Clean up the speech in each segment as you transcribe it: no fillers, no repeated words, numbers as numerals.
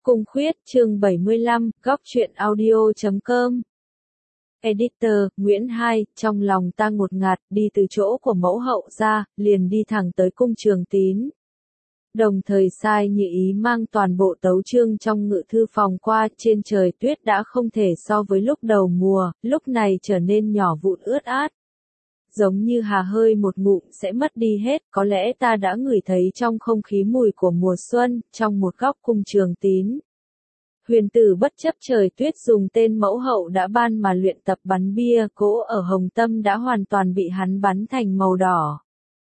Cung Khuyết, chương 75, góc truyện audio.com. Editor, Nguyễn Hai, trong lòng ta ngột ngạt, đi từ chỗ của mẫu hậu ra, liền đi thẳng tới cung Trường Tín. Đồng thời sai Như Ý mang toàn bộ tấu chương trong ngự thư phòng qua, trên trời tuyết đã không thể so với lúc đầu mùa, lúc này trở nên nhỏ vụn ướt át. Giống như hà hơi một ngụm sẽ mất đi hết, có lẽ ta đã ngửi thấy trong không khí mùi của mùa xuân, trong một góc cung Trường Tín. Huyền tử bất chấp trời tuyết dùng tên mẫu hậu đã ban mà luyện tập bắn bia, cỗ ở Hồng Tâm đã hoàn toàn bị hắn bắn thành màu đỏ.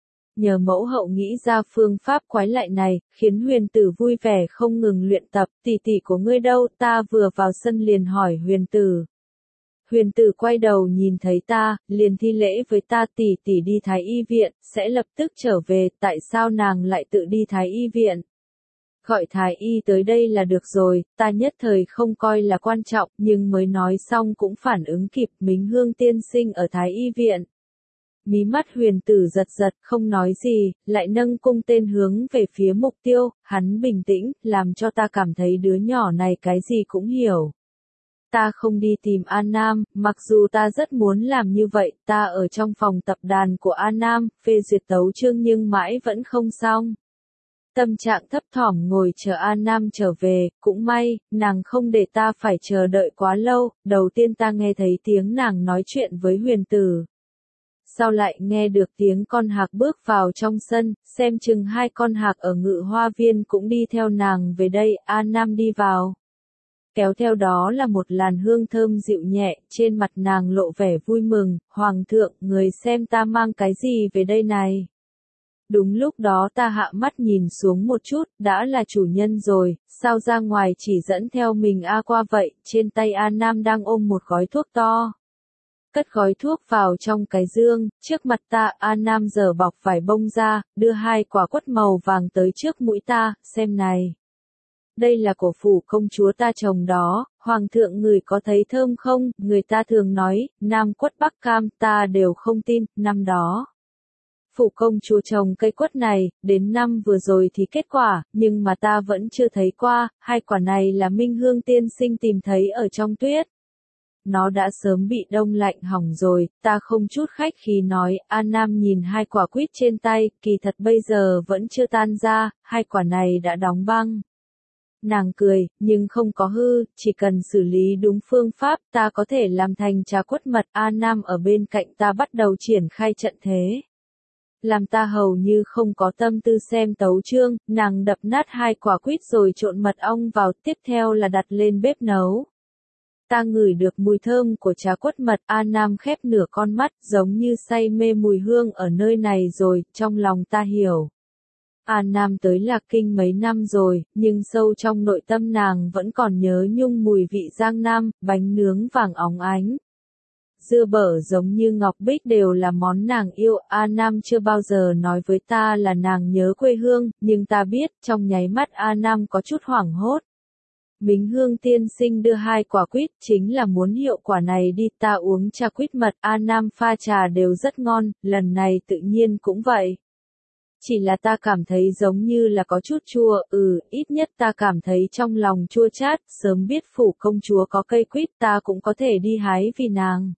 Nhờ mẫu hậu nghĩ ra phương pháp quái lạ này, khiến huyền tử vui vẻ không ngừng luyện tập. Tỷ tỷ của ngươi đâu? Ta vừa vào sân liền hỏi huyền tử. Huyền tử quay đầu nhìn thấy ta, liền thi lễ với ta. Tỷ tỷ đi Thái Y viện, sẽ lập tức trở về. Tại sao nàng lại tự đi Thái Y viện? Gọi Thái Y tới đây là được rồi. Ta nhất thời không coi là quan trọng, nhưng mới nói xong cũng phản ứng kịp. Mính Hương tiên sinh ở Thái Y viện. Mí mắt huyền tử giật giật, không nói gì, lại nâng cung tên hướng về phía mục tiêu. Hắn bình tĩnh, làm cho ta cảm thấy đứa nhỏ này cái gì cũng hiểu. Ta không đi tìm An Nam, mặc dù ta rất muốn làm như vậy. Ta ở trong phòng tập đàn của An Nam, phê duyệt tấu chương nhưng mãi vẫn không xong. Tâm trạng thấp thỏm ngồi chờ An Nam trở về, cũng may, nàng không để ta phải chờ đợi quá lâu. Đầu tiên ta nghe thấy tiếng nàng nói chuyện với huyền tử. Sau lại nghe được tiếng con hạc bước vào trong sân, xem chừng hai con hạc ở Ngự Hoa Viên cũng đi theo nàng về đây. An Nam đi vào. Kéo theo đó là một làn hương thơm dịu nhẹ, trên mặt nàng lộ vẻ vui mừng. Hoàng thượng, người xem ta mang cái gì về đây này? Đúng lúc đó ta hạ mắt nhìn xuống một chút, đã là chủ nhân rồi, sao ra ngoài chỉ dẫn theo mình qua vậy? Trên tay An Nam đang ôm một gói thuốc to. Cất gói thuốc vào trong cái dương, trước mặt ta. An Nam giở bọc vải bông ra, đưa hai quả quất màu vàng tới trước mũi ta. Xem này. Đây là của phủ công chúa ta trồng đó. Hoàng thượng người có thấy thơm không? Người ta thường nói, Nam quất Bắc cam, ta đều không tin. Năm đó, phủ công chúa trồng cây quất này, đến năm vừa rồi thì kết quả, nhưng mà ta vẫn chưa thấy qua. Hai quả này là Minh Hương tiên sinh tìm thấy ở trong tuyết. Nó đã sớm bị đông lạnh hỏng rồi. Ta không chút khách khí nói. An Nam nhìn hai quả quýt trên tay, kỳ thật bây giờ vẫn chưa tan ra, hai quả này đã đóng băng. Nàng cười, nhưng không có hư, chỉ cần xử lý đúng phương pháp, ta có thể làm thành trà quất mật. An Nam ở bên cạnh ta bắt đầu triển khai trận thế. Làm ta hầu như không có tâm tư xem tấu chương, nàng đập nát hai quả quýt rồi trộn mật ong vào, tiếp theo là đặt lên bếp nấu. Ta ngửi được mùi thơm của trà quất mật. An Nam khép nửa con mắt, giống như say mê mùi hương ở nơi này rồi. Trong lòng ta hiểu. An Nam tới Lạc Kinh mấy năm rồi, nhưng sâu trong nội tâm nàng vẫn còn nhớ nhung mùi vị Giang Nam, bánh nướng vàng óng ánh. Dưa bở giống như ngọc bích đều là món nàng yêu. An Nam chưa bao giờ nói với ta là nàng nhớ quê hương, nhưng ta biết, trong nháy mắt An Nam có chút hoảng hốt. Mính Hương tiên sinh đưa hai quả quýt, chính là muốn hiệu quả này đi. Ta uống trà quýt mật, An Nam pha trà đều rất ngon, lần này tự nhiên cũng vậy. Chỉ là ta cảm thấy giống như là có chút chua. Ít nhất ta cảm thấy trong lòng chua chát. Sớm biết phủ công chúa có cây quýt, ta cũng có thể đi hái vì nàng.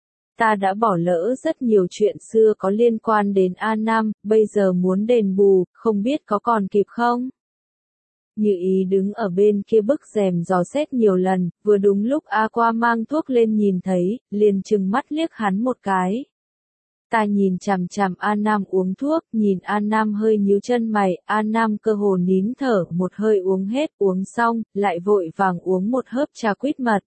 Ta đã bỏ lỡ rất nhiều chuyện xưa có liên quan đến An Nam, bây giờ muốn đền bù, không biết có còn kịp không? Như Ý đứng ở bên kia bức rèm dò xét nhiều lần, vừa đúng lúc qua mang thuốc lên nhìn thấy, liền trừng mắt liếc hắn một cái. Ta nhìn chằm chằm An Nam uống thuốc, nhìn An Nam hơi nhíu chân mày. An Nam cơ hồ nín thở, một hơi uống hết, uống xong, lại vội vàng uống một hớp trà quýt mật.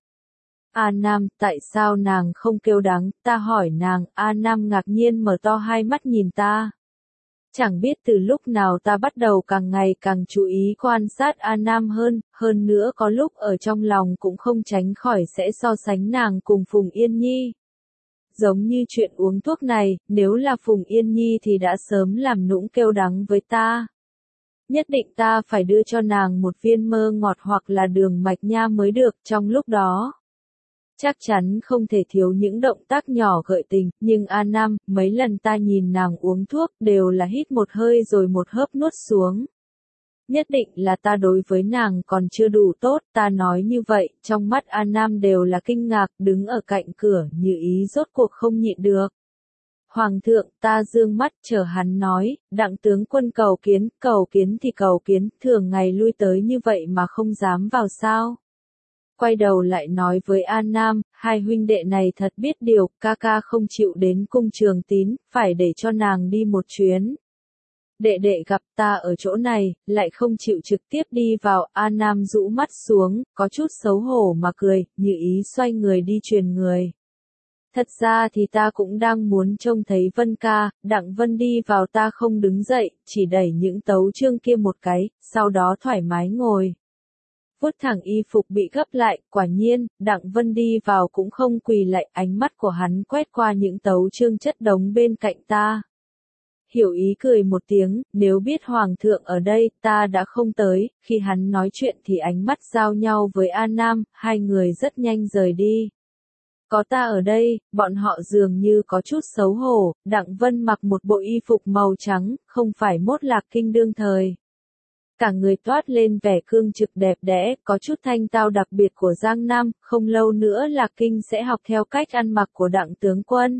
An Nam, tại sao nàng không kêu đắng? Ta hỏi nàng. An Nam ngạc nhiên mở to hai mắt nhìn ta. Chẳng biết từ lúc nào ta bắt đầu càng ngày càng chú ý quan sát An Nam hơn nữa có lúc ở trong lòng cũng không tránh khỏi sẽ so sánh nàng cùng Phùng Yên Nhi. Giống như chuyện uống thuốc này, nếu là Phùng Yên Nhi thì đã sớm làm nũng kêu đắng với ta. Nhất định ta phải đưa cho nàng một viên mơ ngọt hoặc là đường mạch nha mới được. Trong lúc đó, chắc chắn không thể thiếu những động tác nhỏ gợi tình, nhưng An Nam, mấy lần ta nhìn nàng uống thuốc đều là hít một hơi rồi một hớp nuốt xuống. Nhất định là ta đối với nàng còn chưa đủ tốt, ta nói như vậy, trong mắt An Nam đều là kinh ngạc, đứng ở cạnh cửa, Như Ý rốt cuộc không nhịn được. Hoàng thượng, ta dương mắt chờ hắn nói, đặng tướng quân cầu kiến thì cầu kiến, thường ngày lui tới như vậy mà không dám vào sao. Quay đầu lại nói với An Nam, hai huynh đệ này thật biết điều, ca ca không chịu đến cung Trường Tín, phải để cho nàng đi một chuyến. Đệ đệ gặp ta ở chỗ này, lại không chịu trực tiếp đi vào, An Nam rũ mắt xuống, có chút xấu hổ mà cười, Như Ý xoay người đi truyền người. Thật ra thì ta cũng đang muốn trông thấy Vân ca, Đặng Vân đi vào ta không đứng dậy, chỉ đẩy những tấu chương kia một cái, sau đó thoải mái ngồi. Vuốt thẳng y phục bị gấp lại, quả nhiên, Đặng Vân đi vào cũng không quỳ lại, ánh mắt của hắn quét qua những tấu chương chất đống bên cạnh ta. Hiểu Ý cười một tiếng, nếu biết Hoàng thượng ở đây, ta đã không tới, khi hắn nói chuyện thì ánh mắt giao nhau với An Nam, hai người rất nhanh rời đi. Có ta ở đây, bọn họ dường như có chút xấu hổ, Đặng Vân mặc một bộ y phục màu trắng, không phải mốt lạc kinh đương thời. Cả người toát lên vẻ cương trực đẹp đẽ, có chút thanh tao đặc biệt của Giang Nam, không lâu nữa Lạc Kinh sẽ học theo cách ăn mặc của Đặng tướng quân.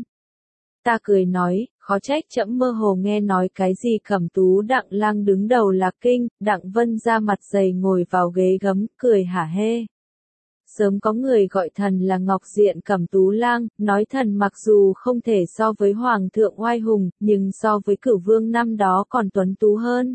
Ta cười nói, khó trách trẫm mơ hồ nghe nói cái gì Cẩm Tú Đặng Lang đứng đầu Lạc Kinh, Đặng Vân ra mặt dày ngồi vào ghế gấm, cười hả hê. Sớm có người gọi thần là Ngọc Diện Cẩm Tú Lang, nói thần mặc dù không thể so với Hoàng thượng oai hùng, nhưng so với Cửu Vương năm đó còn tuấn tú hơn.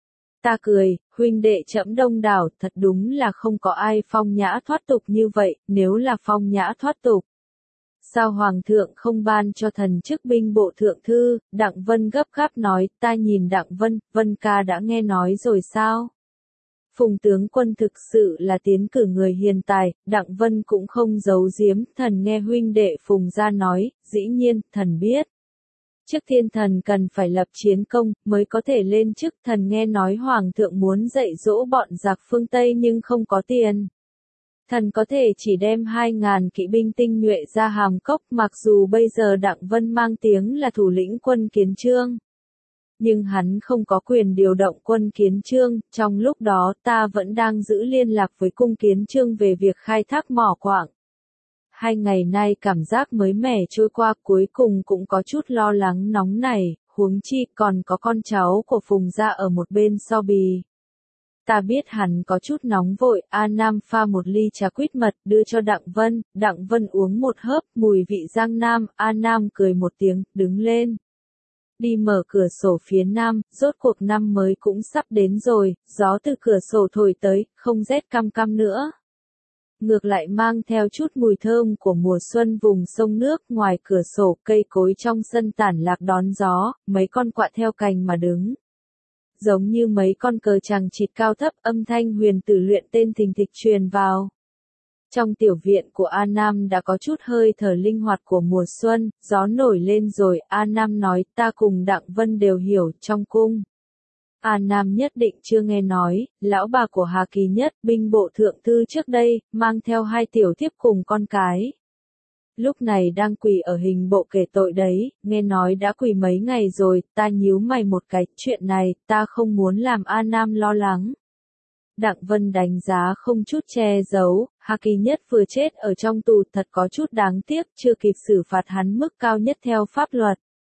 Ta cười, huynh đệ trẫm đông đảo, thật đúng là không có ai phong nhã thoát tục như vậy, nếu là phong nhã thoát tục. Sao Hoàng thượng không ban cho thần chức binh bộ thượng thư, Đặng Vân gấp gáp nói, ta nhìn Đặng Vân, Vân ca đã nghe nói rồi sao? Phùng tướng quân thực sự là tiến cử người hiền tài, Đặng Vân cũng không giấu giếm, thần nghe huynh đệ Phùng ra nói, dĩ nhiên, thần biết. Trước tiên thần cần phải lập chiến công, mới có thể lên chức, thần nghe nói Hoàng thượng muốn dạy dỗ bọn giặc phương Tây nhưng không có tiền. Thần có thể chỉ đem 2.000 kỵ binh tinh nhuệ ra Hàm Cốc, mặc dù bây giờ Đặng Vân mang tiếng là thủ lĩnh quân Kiến Chương. Nhưng hắn không có quyền điều động quân Kiến Chương, trong lúc đó ta vẫn đang giữ liên lạc với cung Kiến Chương về việc khai thác mỏ quặng. 2 ngày nay cảm giác mới mẻ trôi qua, cuối cùng cũng có chút lo lắng nóng nảy, huống chi còn có con cháu của Phùng gia ở một bên so bì. Ta biết hắn có chút nóng vội, A Nam pha một ly trà quýt mật đưa cho Đặng Vân uống một hớp, mùi vị Giang Nam, A Nam cười một tiếng, đứng lên. Đi mở cửa sổ phía nam, rốt cuộc năm mới cũng sắp đến rồi, gió từ cửa sổ thổi tới, không rét căm căm nữa. Ngược lại mang theo chút mùi thơm của mùa xuân vùng sông nước, ngoài cửa sổ cây cối trong sân tản lạc đón gió, mấy con quạ theo cành mà đứng. Giống như mấy con cờ chằng chịt cao thấp, âm thanh huyền tử luyện tên thình thịch truyền vào. Trong tiểu viện của A Nam đã có chút hơi thở linh hoạt của mùa xuân, gió nổi lên rồi, A Nam nói, ta cùng Đặng Vân đều hiểu, trong cung. A Nam nhất định chưa nghe nói, lão bà của Hà Kỳ Nhất, binh bộ thượng thư trước đây, mang theo 2 tiểu thiếp cùng con cái. Lúc này đang quỳ ở hình bộ kể tội đấy, nghe nói đã quỳ mấy ngày rồi, ta nhíu mày một cái, chuyện này, ta không muốn làm A Nam lo lắng. Đặng Vân đánh giá không chút che giấu, Hà Kỳ Nhất vừa chết ở trong tù thật có chút đáng tiếc, chưa kịp xử phạt hắn mức cao nhất theo pháp luật.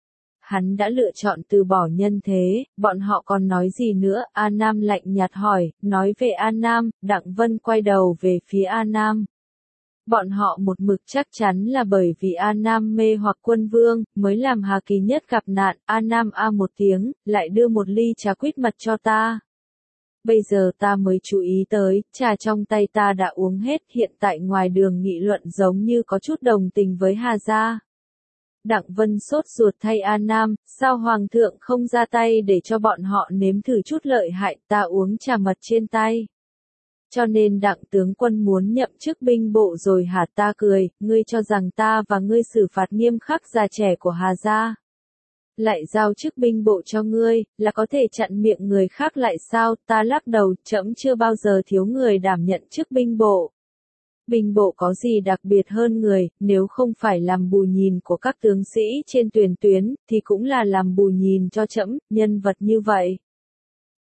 Hắn đã lựa chọn từ bỏ nhân thế, bọn họ còn nói gì nữa, A Nam lạnh nhạt hỏi, nói về A Nam, Đặng Vân quay đầu về phía A Nam. Bọn họ một mực chắc chắn là bởi vì A Nam mê hoặc quân vương, mới làm Hà Kỳ Nhất gặp nạn, A Nam a một tiếng, lại đưa một ly trà quýt mật cho ta. Bây giờ ta mới chú ý tới, trà trong tay ta đã uống hết, hiện tại ngoài đường nghị luận giống như có chút đồng tình với Hà gia. Đặng Vân sốt ruột thay A Nam, sao Hoàng thượng không ra tay để cho bọn họ nếm thử chút lợi hại, ta uống trà mật trên tay. Cho nên Đặng tướng quân muốn nhậm chức binh bộ rồi hả? Ta cười, ngươi cho rằng ta và ngươi xử phạt nghiêm khắc già trẻ của Hà gia. Lại giao chức binh bộ cho ngươi, là có thể chặn miệng người khác lại sao? Ta lắc đầu, trẫm chưa bao giờ thiếu người đảm nhận chức binh bộ. Binh bộ có gì đặc biệt hơn người, nếu không phải làm bù nhìn của các tướng sĩ trên tiền tuyến, thì cũng là làm bù nhìn cho trẫm, nhân vật như vậy.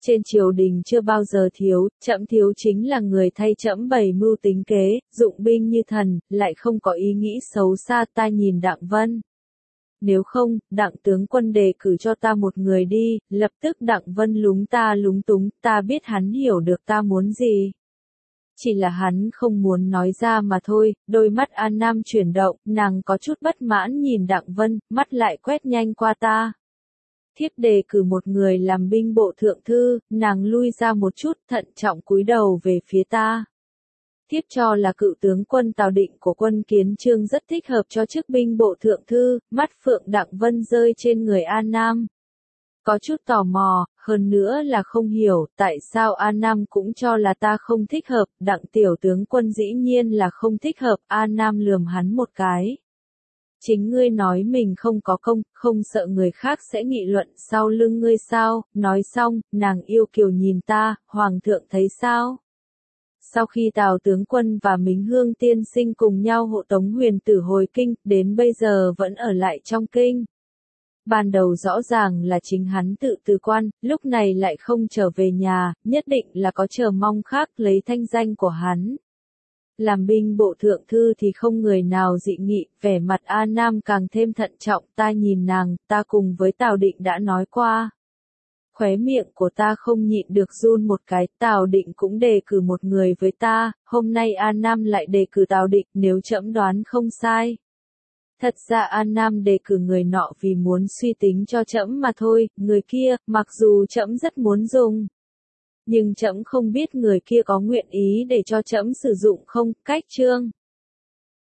Trên triều đình chưa bao giờ thiếu, trẫm thiếu chính là người thay trẫm bày mưu tính kế, dụng binh như thần, lại không có ý nghĩ xấu xa. Ta nhìn Đặng Vân. Nếu không, Đặng tướng quân đề cử cho ta một người đi. Lập tức Đặng Vân lúng túng, ta biết hắn hiểu được ta muốn gì. Chỉ là hắn không muốn nói ra mà thôi. Đôi mắt An Nam chuyển động, nàng có chút bất mãn nhìn Đặng Vân, mắt lại quét nhanh qua ta. Thiếp đề cử một người làm binh bộ thượng thư. Nàng lui ra một chút, thận trọng cúi đầu về phía ta. Thiếp cho là cựu tướng quân Tào Định của quân Kiến Chương rất thích hợp cho chức binh bộ thượng thư. Mắt phượng Đặng Vân rơi trên người An Nam. Có chút tò mò, hơn nữa là không hiểu, tại sao An Nam cũng cho là ta không thích hợp. Đặng tiểu tướng quân dĩ nhiên là không thích hợp. An Nam lườm hắn một cái. Chính ngươi nói mình không có công, không sợ người khác sẽ nghị luận sau lưng ngươi sao? Nói xong, nàng yêu kiều nhìn ta, hoàng thượng thấy sao? Sau khi Tào tướng quân và Mính Hương tiên sinh cùng nhau hộ tống Huyền Tử hồi kinh, đến bây giờ vẫn ở lại trong kinh. Ban đầu rõ ràng là chính hắn tự từ quan, lúc này lại không trở về nhà, nhất định là có chờ mong khác lấy thanh danh của hắn. Làm binh bộ thượng thư thì không người nào dị nghị, vẻ mặt A Nam càng thêm thận trọng. Ta nhìn nàng, ta cùng với Tào Định đã nói qua. Khóe miệng của ta không nhịn được run một cái. Tào Định cũng đề cử một người với ta, hôm nay A Nam lại đề cử Tào Định, nếu trẫm đoán không sai. Thật ra An Nam đề cử người nọ vì muốn suy tính cho trẫm mà thôi. Người kia, mặc dù trẫm rất muốn dùng, nhưng trẫm không biết người kia có nguyện ý để cho trẫm sử dụng không. Cách chương